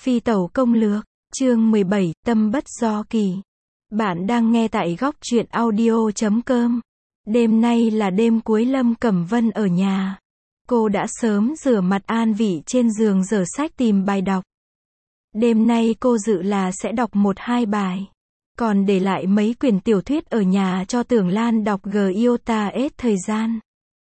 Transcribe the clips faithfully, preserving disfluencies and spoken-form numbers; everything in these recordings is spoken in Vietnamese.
Phi tẩu công lược, chương mười bảy, tâm bất do kỳ. Bạn đang nghe tại góc truyện audio chấm com. Đêm nay là đêm cuối Lâm Cẩm Vân ở nhà. Cô đã sớm rửa mặt an vị trên giường dở sách tìm bài đọc. Đêm nay cô dự là sẽ đọc một hai bài. Còn để lại mấy quyển tiểu thuyết ở nhà cho Tưởng Lan đọc giota hết thời gian.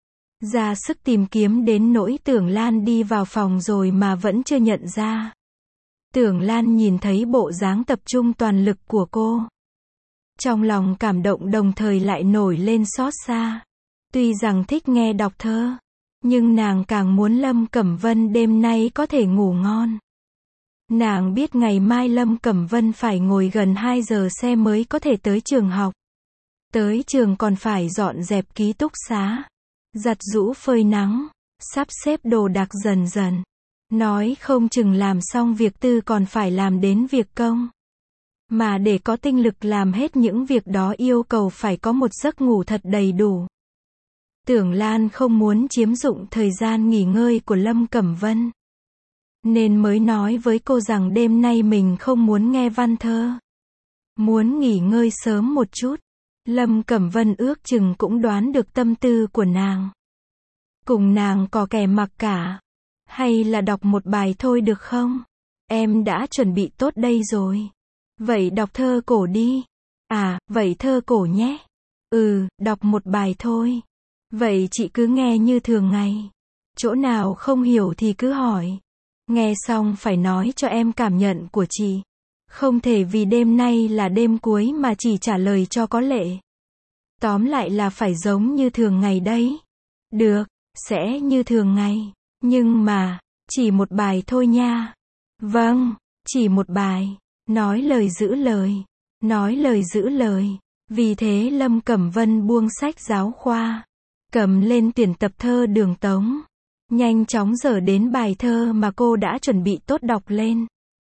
Ra sức tìm kiếm đến nỗi Tưởng Lan đi vào phòng rồi mà vẫn chưa nhận ra. Tưởng Lan nhìn thấy bộ dáng tập trung toàn lực của cô. Trong lòng cảm động đồng thời lại nổi lên xót xa. Tuy rằng thích nghe đọc thơ, nhưng nàng càng muốn Lâm Cẩm Vân đêm nay có thể ngủ ngon. Nàng biết ngày mai Lâm Cẩm Vân phải ngồi gần hai giờ xe mới có thể tới trường học. Tới trường còn phải dọn dẹp ký túc xá, giặt giũ phơi nắng, sắp xếp đồ đạc dần dần. Nói không chừng làm xong việc tư còn phải làm đến việc công. Mà để có tinh lực làm hết những việc đó yêu cầu phải có một giấc ngủ thật đầy đủ. Tưởng Lan không muốn chiếm dụng thời gian nghỉ ngơi của Lâm Cẩm Vân, nên mới nói với cô rằng đêm nay mình không muốn nghe văn thơ. Muốn nghỉ ngơi sớm một chút. Lâm Cẩm Vân ước chừng cũng đoán được tâm tư của nàng. Cùng nàng có kẻ mặc cả. Hay là đọc một bài thôi được không? Em đã chuẩn bị tốt đây rồi. Vậy đọc thơ cổ đi. À, vậy thơ cổ nhé. Ừ, đọc một bài thôi. Vậy chị cứ nghe như thường ngày. Chỗ nào không hiểu thì cứ hỏi. Nghe xong phải nói cho em cảm nhận của chị. Không thể vì đêm nay là đêm cuối mà chỉ trả lời cho có lệ. Tóm lại là phải giống như thường ngày đấy. Được, sẽ như thường ngày. Nhưng mà, chỉ một bài thôi nha. Vâng, chỉ một bài. Nói lời giữ lời. Nói lời giữ lời. Vì thế Lâm Cẩm Vân buông sách giáo khoa. Cầm lên tuyển tập thơ Đường Tống. Nhanh chóng dở đến bài thơ mà cô đã chuẩn bị tốt đọc lên.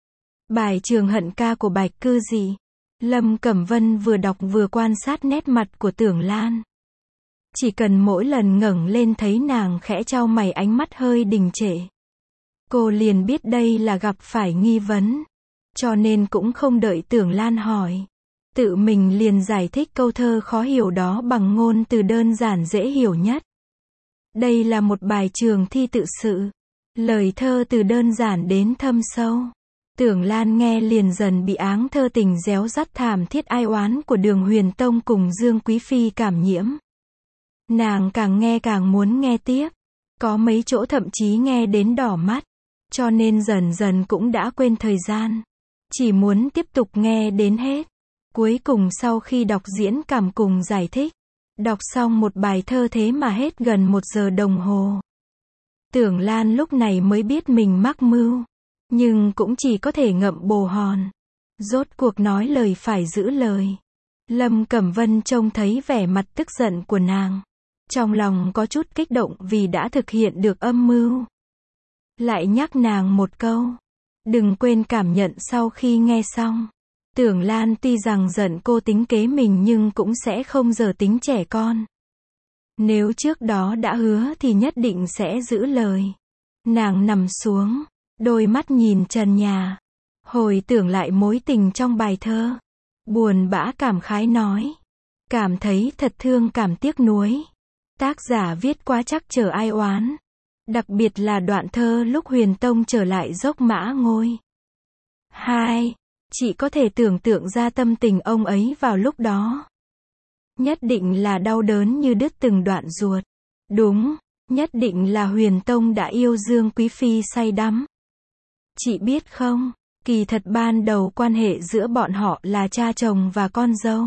Bài Trường Hận Ca của Bạch Cư Dị. Lâm Cẩm Vân vừa đọc vừa quan sát nét mặt của Tưởng Lan. Chỉ cần mỗi lần ngẩng lên thấy nàng khẽ chau mày ánh mắt hơi đình trệ, cô liền biết đây là gặp phải nghi vấn. Cho nên cũng không đợi Tưởng Lan hỏi, tự mình liền giải thích câu thơ khó hiểu đó bằng ngôn từ đơn giản dễ hiểu nhất. Đây là một bài trường thi tự sự. Lời thơ từ đơn giản đến thâm sâu. Tưởng Lan nghe liền dần bị áng thơ tình réo rắt thảm thiết ai oán của Đường Huyền Tông cùng Dương Quý Phi cảm nhiễm. Nàng càng nghe càng muốn nghe tiếp. Có mấy chỗ thậm chí nghe đến đỏ mắt. Cho nên dần dần cũng đã quên thời gian. Chỉ muốn tiếp tục nghe đến hết. Cuối cùng sau khi đọc diễn cảm cùng giải thích, đọc xong một bài thơ thế mà hết gần một giờ đồng hồ. Tưởng Lan lúc này mới biết mình mắc mưu. Nhưng cũng chỉ có thể ngậm bồ hòn. Rốt cuộc nói lời phải giữ lời. Lâm Cẩm Vân trông thấy vẻ mặt tức giận của nàng. Trong lòng có chút kích động vì đã thực hiện được âm mưu. Lại nhắc nàng một câu. Đừng quên cảm nhận sau khi nghe xong. Tưởng Lan tuy rằng giận cô tính kế mình nhưng cũng sẽ không dở tính trẻ con. Nếu trước đó đã hứa thì nhất định sẽ giữ lời. Nàng nằm xuống, đôi mắt nhìn trần nhà. Hồi tưởng lại mối tình trong bài thơ. Buồn bã cảm khái nói. Cảm thấy thật thương cảm tiếc nuối. Tác giả viết quá chắc chờ ai oán. Đặc biệt là đoạn thơ lúc Huyền Tông trở lại dốc Mã Ngôi. Hai. Chị có thể tưởng tượng ra tâm tình ông ấy vào lúc đó. Nhất định là đau đớn như đứt từng đoạn ruột. Đúng, nhất định là Huyền Tông đã yêu Dương Quý Phi say đắm. Chị biết không, kỳ thật ban đầu quan hệ giữa bọn họ là cha chồng và con dâu.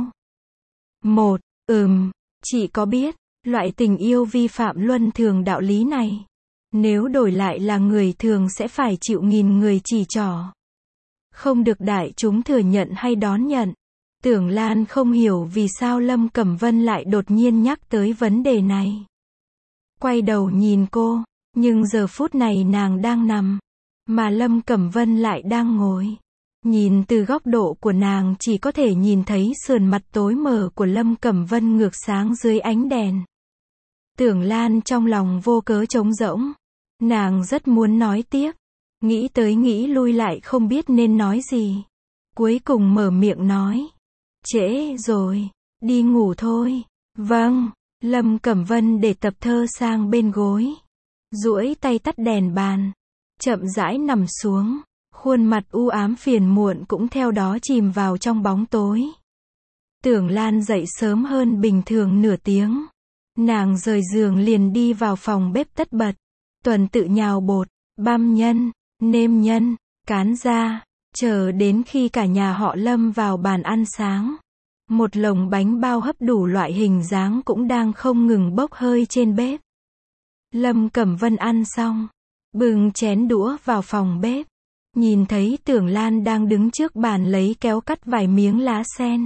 Một, ừm, chị có biết, loại tình yêu vi phạm luân thường đạo lý này. Nếu đổi lại là người thường sẽ phải chịu nghìn người chỉ trỏ. Không được đại chúng thừa nhận hay đón nhận. Tưởng Lan không hiểu vì sao Lâm Cẩm Vân lại đột nhiên nhắc tới vấn đề này. Quay đầu nhìn cô, nhưng giờ phút này nàng đang nằm, mà Lâm Cẩm Vân lại đang ngồi. Nhìn từ góc độ của nàng chỉ có thể nhìn thấy sườn mặt tối mờ của Lâm Cẩm Vân ngược sáng dưới ánh đèn. Tưởng Lan trong lòng vô cớ trống rỗng. Nàng rất muốn nói tiếp, Nghĩ tới nghĩ lui lại không biết nên nói gì. Cuối cùng mở miệng nói. Trễ rồi, đi ngủ thôi. Vâng, Lâm Cẩm Vân để tập thơ sang bên gối. Duỗi tay tắt đèn bàn. Chậm rãi nằm xuống. Khuôn mặt u ám phiền muộn cũng theo đó chìm vào trong bóng tối. Tưởng Lan dậy sớm hơn bình thường nửa tiếng. Nàng rời giường liền đi vào phòng bếp tất bật. Tuần tự nhào bột, băm nhân, nêm nhân, cán ra, chờ đến khi cả nhà họ Lâm vào bàn ăn sáng. Một lồng bánh bao hấp đủ loại hình dáng cũng đang không ngừng bốc hơi trên bếp. Lâm Cẩm Vân ăn xong, bưng chén đũa vào phòng bếp. Nhìn thấy Tưởng Lan đang đứng trước bàn lấy kéo cắt vài miếng lá sen.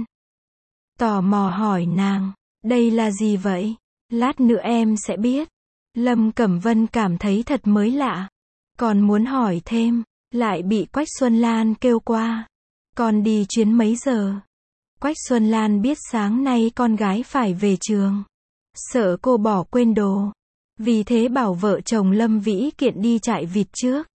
Tò mò hỏi nàng, đây là gì vậy? Lát nữa em sẽ biết. Lâm Cẩm Vân cảm thấy thật mới lạ. Còn muốn hỏi thêm, lại bị Quách Xuân Lan kêu qua. Con đi chuyến mấy giờ? Quách Xuân Lan biết sáng nay con gái phải về trường. Sợ cô bỏ quên đồ. Vì thế bảo vợ chồng Lâm Vĩ Kiện đi chạy vịt trước.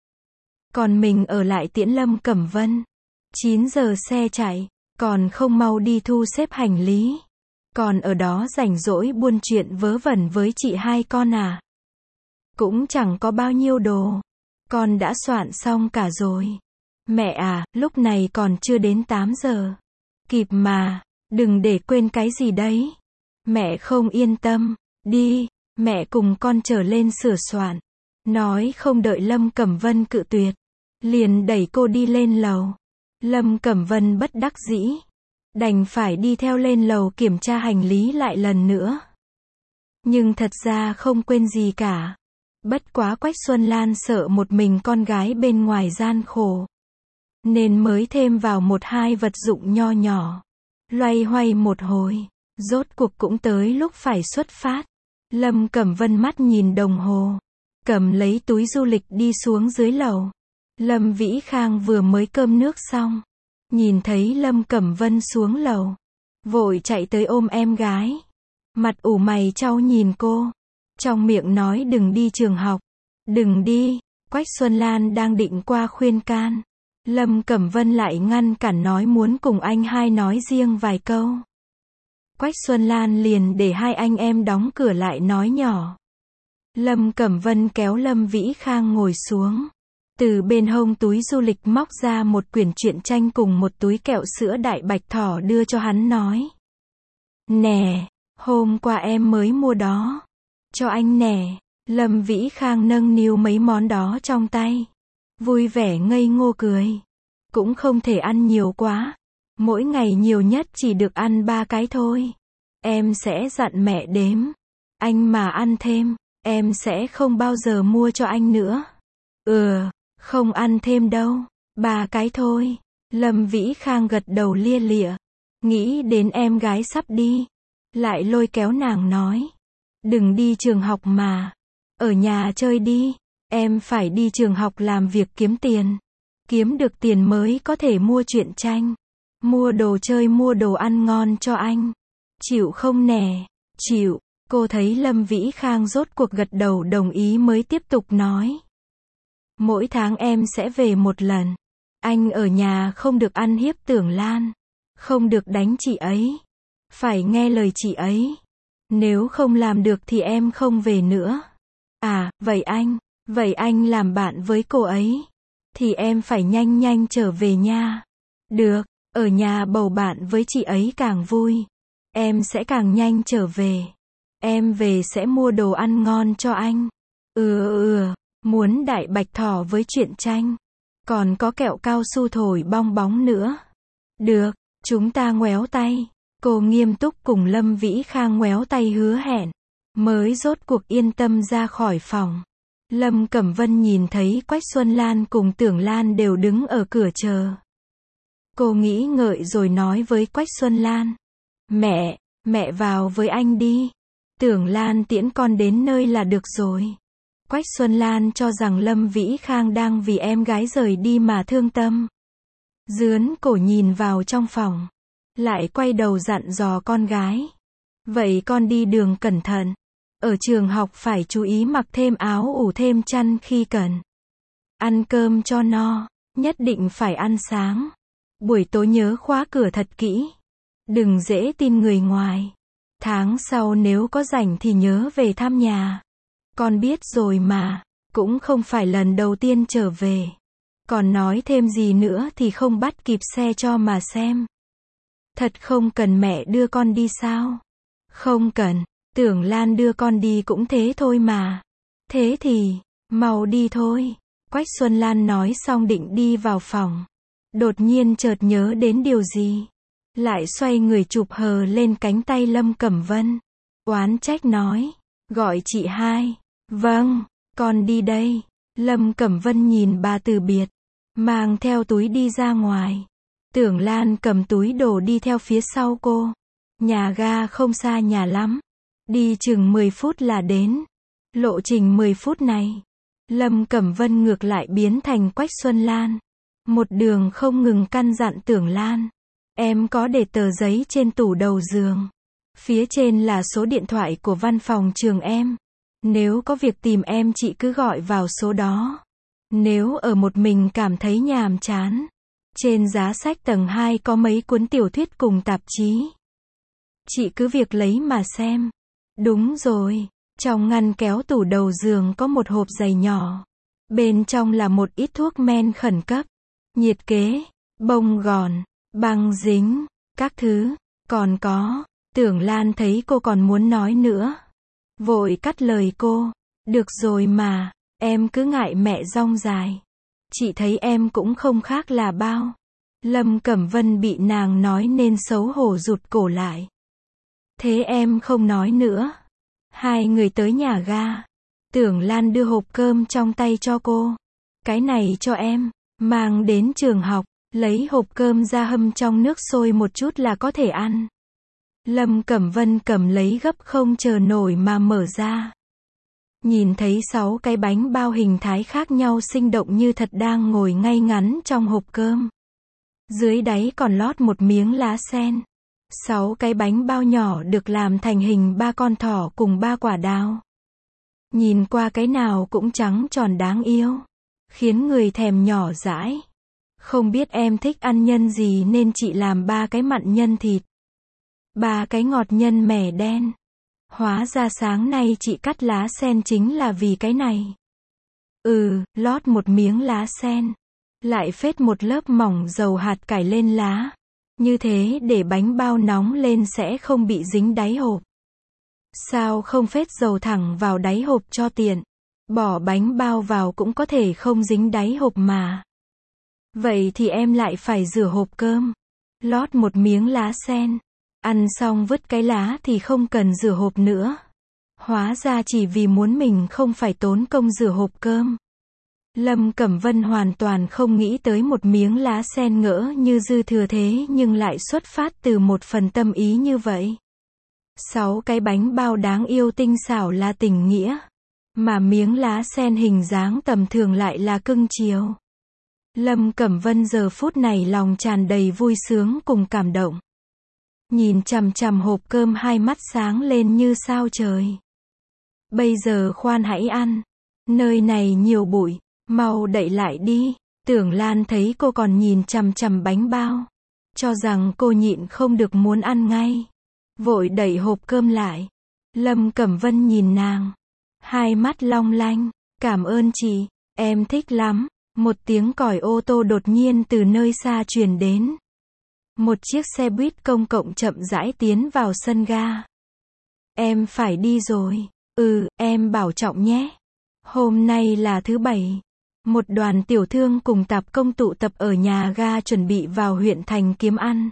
Còn mình ở lại tiễn Lâm Cẩm Vân. chín giờ xe chạy, còn không mau đi thu xếp hành lý. Còn ở đó rảnh rỗi buôn chuyện vớ vẩn với chị hai con à? Cũng chẳng có bao nhiêu đồ. Con đã soạn xong cả rồi. Mẹ à, lúc này còn chưa đến tám giờ. Kịp mà, đừng để quên cái gì đấy. Mẹ không yên tâm. Đi, mẹ cùng con trở lên sửa soạn. Nói không đợi Lâm Cẩm Vân cự tuyệt. Liền đẩy cô đi lên lầu. Lâm Cẩm Vân bất đắc dĩ. Đành phải đi theo lên lầu kiểm tra hành lý lại lần nữa. Nhưng thật ra không quên gì cả. Bất quá Quách Xuân Lan sợ một mình con gái bên ngoài gian khổ. Nên mới thêm vào một hai vật dụng nho nhỏ. Loay hoay một hồi. Rốt cuộc cũng tới lúc phải xuất phát. Lâm Cẩm Vân mắt nhìn đồng hồ. Cầm lấy túi du lịch đi xuống dưới lầu. Lâm Vĩ Khang vừa mới cơm nước xong. Nhìn thấy Lâm Cẩm Vân xuống lầu. Vội chạy tới ôm em gái. Mặt ủ mày chau nhìn cô. Trong miệng nói đừng đi trường học. Đừng đi. Quách Xuân Lan đang định qua khuyên can. Lâm Cẩm Vân lại ngăn cản nói muốn cùng anh hai nói riêng vài câu. Quách Xuân Lan liền để hai anh em đóng cửa lại nói nhỏ. Lâm Cẩm Vân kéo Lâm Vĩ Khang ngồi xuống. Từ bên hông túi du lịch móc ra một quyển truyện tranh cùng một túi kẹo sữa đại bạch thỏ đưa cho hắn nói. Nè, hôm qua em mới mua đó. Cho anh nè. Lâm Vĩ Khang nâng niu mấy món đó trong tay. Vui vẻ ngây ngô cười. Cũng không thể ăn nhiều quá. Mỗi ngày nhiều nhất chỉ được ăn ba cái thôi. Em sẽ dặn mẹ đếm. Anh mà ăn thêm, em sẽ không bao giờ mua cho anh nữa. Ừ, không ăn thêm đâu. Ba cái thôi. Lâm Vĩ Khang gật đầu lia lịa. Nghĩ đến em gái sắp đi. Lại lôi kéo nàng nói. Đừng đi trường học mà. Ở nhà chơi đi. Em phải đi trường học làm việc kiếm tiền. Kiếm được tiền mới có thể mua truyện tranh. Mua đồ chơi mua đồ ăn ngon cho anh. Chịu không nè? Chịu. Cô thấy Lâm Vĩ Khang rốt cuộc gật đầu đồng ý mới tiếp tục nói. Mỗi tháng em sẽ về một lần. Anh ở nhà không được ăn hiếp Tưởng Lan. Không được đánh chị ấy. Phải nghe lời chị ấy. Nếu không làm được thì em không về nữa. À, vậy anh, vậy anh làm bạn với cô ấy. Thì em phải nhanh nhanh trở về nha. Được, ở nhà bầu bạn với chị ấy càng vui. Em sẽ càng nhanh trở về. Em về sẽ mua đồ ăn ngon cho anh. Ừ ừ, muốn đại bạch thỏ với truyện tranh. Còn có kẹo cao su thổi bong bóng nữa. Được, chúng ta ngoéo tay. Cô nghiêm túc cùng Lâm Vĩ Khang ngoéo tay hứa hẹn. Mới rốt cuộc yên tâm ra khỏi phòng. Lâm Cẩm Vân nhìn thấy Quách Xuân Lan cùng Tưởng Lan đều đứng ở cửa chờ. Cô nghĩ ngợi rồi nói với Quách Xuân Lan. Mẹ, mẹ vào với anh đi. Tưởng Lan tiễn con đến nơi là được rồi. Quách Xuân Lan cho rằng Lâm Vĩ Khang đang vì em gái rời đi mà thương tâm. Dướn cổ nhìn vào trong phòng. Lại quay đầu dặn dò con gái. Vậy con đi đường cẩn thận. Ở trường học phải chú ý mặc thêm áo ủ thêm chăn khi cần. Ăn cơm cho no, nhất định phải ăn sáng. Buổi tối nhớ khóa cửa thật kỹ. Đừng dễ tin người ngoài. Tháng sau nếu có rảnh thì nhớ về thăm nhà. Con biết rồi mà, cũng không phải lần đầu tiên trở về. Còn nói thêm gì nữa thì không bắt kịp xe cho mà xem. Thật không cần mẹ đưa con đi sao? Không cần, Tưởng Lan đưa con đi cũng thế thôi mà. Thế thì, mau đi thôi. Quách Xuân Lan nói xong định đi vào phòng. Đột nhiên chợt nhớ đến điều gì. Lại xoay người chụp hờ lên cánh tay Lâm Cẩm Vân. Oán trách nói, gọi chị hai. Vâng, con đi đây. Lâm Cẩm Vân nhìn bà từ biệt, mang theo túi đi ra ngoài. Tưởng Lan cầm túi đồ đi theo phía sau cô. Nhà ga không xa nhà lắm. Đi chừng mười phút là đến. Lộ trình mười phút này, Lâm Cẩm Vân ngược lại biến thành Quách Xuân Lan. Một đường không ngừng căn dặn Tưởng Lan. Em có để tờ giấy trên tủ đầu giường. Phía trên là số điện thoại của văn phòng trường em. Nếu có việc tìm em chị cứ gọi vào số đó. Nếu ở một mình cảm thấy nhàm chán, trên giá sách tầng hai có mấy cuốn tiểu thuyết cùng tạp chí. Chị cứ việc lấy mà xem. Đúng rồi, trong ngăn kéo tủ đầu giường có một hộp giày nhỏ. Bên trong là một ít thuốc men khẩn cấp, nhiệt kế, bông gòn, băng dính, các thứ. Còn có, Tưởng Lan thấy cô còn muốn nói nữa. Vội cắt lời cô. Được rồi mà, em cứ ngại mẹ rong dài. Chị thấy em cũng không khác là bao. Lâm Cẩm Vân bị nàng nói nên xấu hổ rụt cổ lại. Thế em không nói nữa. Hai người tới nhà ga. Tưởng Lan đưa hộp cơm trong tay cho cô. Cái này cho em, mang đến trường học, lấy hộp cơm ra hâm trong nước sôi một chút là có thể ăn. Lâm Cẩm Vân cầm lấy gấp không chờ nổi mà mở ra. Nhìn thấy sáu cái bánh bao hình thái khác nhau sinh động như thật đang ngồi ngay ngắn trong hộp cơm. Dưới đáy còn lót một miếng lá sen. Sáu cái bánh bao nhỏ được làm thành hình ba con thỏ cùng ba quả đào. Nhìn qua cái nào cũng trắng tròn đáng yêu, khiến người thèm nhỏ dãi. Không biết em thích ăn nhân gì nên chị làm ba cái mặn nhân thịt, ba cái ngọt nhân mẻ đen. Hóa ra sáng nay chị cắt lá sen chính là vì cái này. Ừ, lót một miếng lá sen, lại phết một lớp mỏng dầu hạt cải lên lá. Như thế để bánh bao nóng lên sẽ không bị dính đáy hộp. Sao không phết dầu thẳng vào đáy hộp cho tiện? Bỏ bánh bao vào cũng có thể không dính đáy hộp mà. Vậy thì em lại phải rửa hộp cơm. Lót một miếng lá sen. Ăn xong vứt cái lá thì không cần rửa hộp nữa. Hóa ra chỉ vì muốn mình không phải tốn công rửa hộp cơm. Lâm Cẩm Vân hoàn toàn không nghĩ tới một miếng lá sen ngỡ như dư thừa thế nhưng lại xuất phát từ một phần tâm ý như vậy. Sáu cái bánh bao đáng yêu tinh xảo là tình nghĩa, mà miếng lá sen hình dáng tầm thường lại là cưng chiều. Lâm Cẩm Vân giờ phút này lòng tràn đầy vui sướng cùng cảm động. Nhìn chằm chằm hộp cơm hai mắt sáng lên như sao trời. Bây giờ khoan hãy ăn. Nơi này nhiều bụi, mau đậy lại đi. Tưởng Lan thấy cô còn nhìn chằm chằm bánh bao, cho rằng cô nhịn không được muốn ăn ngay. Vội đẩy hộp cơm lại. Lâm Cẩm Vân nhìn nàng, hai mắt long lanh. Cảm ơn chị, em thích lắm. Một tiếng còi ô tô đột nhiên từ nơi xa truyền đến. Một chiếc xe buýt công cộng chậm rãi tiến vào sân ga. Em phải đi rồi. Ừ, em bảo trọng nhé. Hôm nay là thứ bảy. Một đoàn tiểu thương cùng tạp công tụ tập ở nhà ga chuẩn bị vào huyện thành kiếm ăn.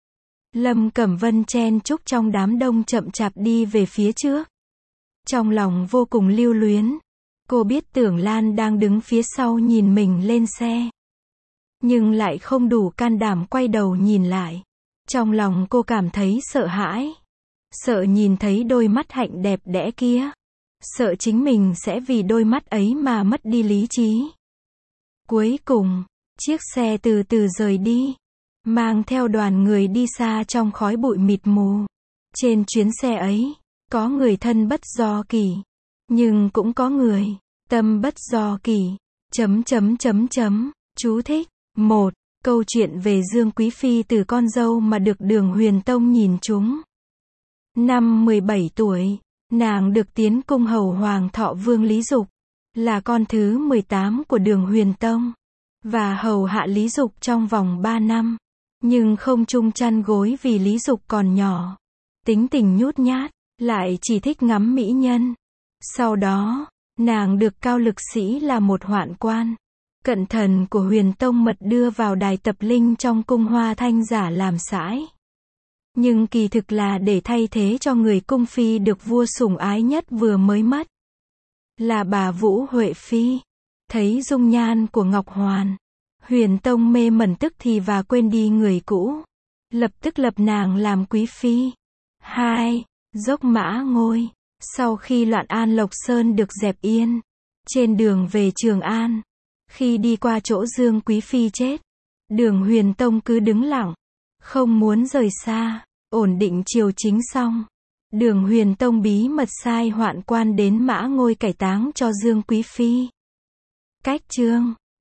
Lâm Cẩm Vân chen chúc trong đám đông chậm chạp đi về phía trước. Trong lòng vô cùng lưu luyến. Cô biết Tưởng Lan đang đứng phía sau nhìn mình lên xe. Nhưng lại không đủ can đảm quay đầu nhìn lại. Trong lòng cô cảm thấy sợ hãi. Sợ nhìn thấy đôi mắt hạnh đẹp đẽ kia. Sợ chính mình sẽ vì đôi mắt ấy mà mất đi lý trí. Cuối cùng, chiếc xe từ từ rời đi, mang theo đoàn người đi xa trong khói bụi mịt mù. Trên chuyến xe ấy, có người thân bất do kỳ, nhưng cũng có người tâm bất do kỳ. Chấm chấm chấm chấm. Chú thích. một. Câu chuyện về Dương Quý Phi từ con dâu mà được Đường Huyền Tông nhìn trúng. Năm mười bảy tuổi, nàng được tiến cung hầu Hoàng thọ Vương Lý Dục, là con thứ mười tám của Đường Huyền Tông, và hầu hạ Lý Dục trong vòng ba năm, nhưng không chung chăn gối vì Lý Dục còn nhỏ, tính tình nhút nhát, lại chỉ thích ngắm mỹ nhân. Sau đó, nàng được Cao Lực Sĩ là một hoạn quan, cận thần của Huyền Tông mật đưa vào đài tập linh trong cung Hoa Thanh giả làm sãi. Nhưng kỳ thực là để thay thế cho người cung phi được vua sủng ái nhất vừa mới mất, là bà Vũ Huệ Phi. Thấy dung nhan của Ngọc Hoàn, Huyền Tông mê mẩn tức thì và quên đi người cũ, lập tức lập nàng làm quý phi. hai. Dốc Mã Ngôi. Sau khi loạn An Lộc Sơn được dẹp yên, trên đường về Trường An, khi đi qua chỗ Dương Quý Phi chết, Đường Huyền Tông cứ đứng lặng, không muốn rời xa. Ổn định triều chính xong, Đường Huyền Tông bí mật sai hoạn quan đến Mã Ngôi cải táng cho Dương Quý Phi. Cách chương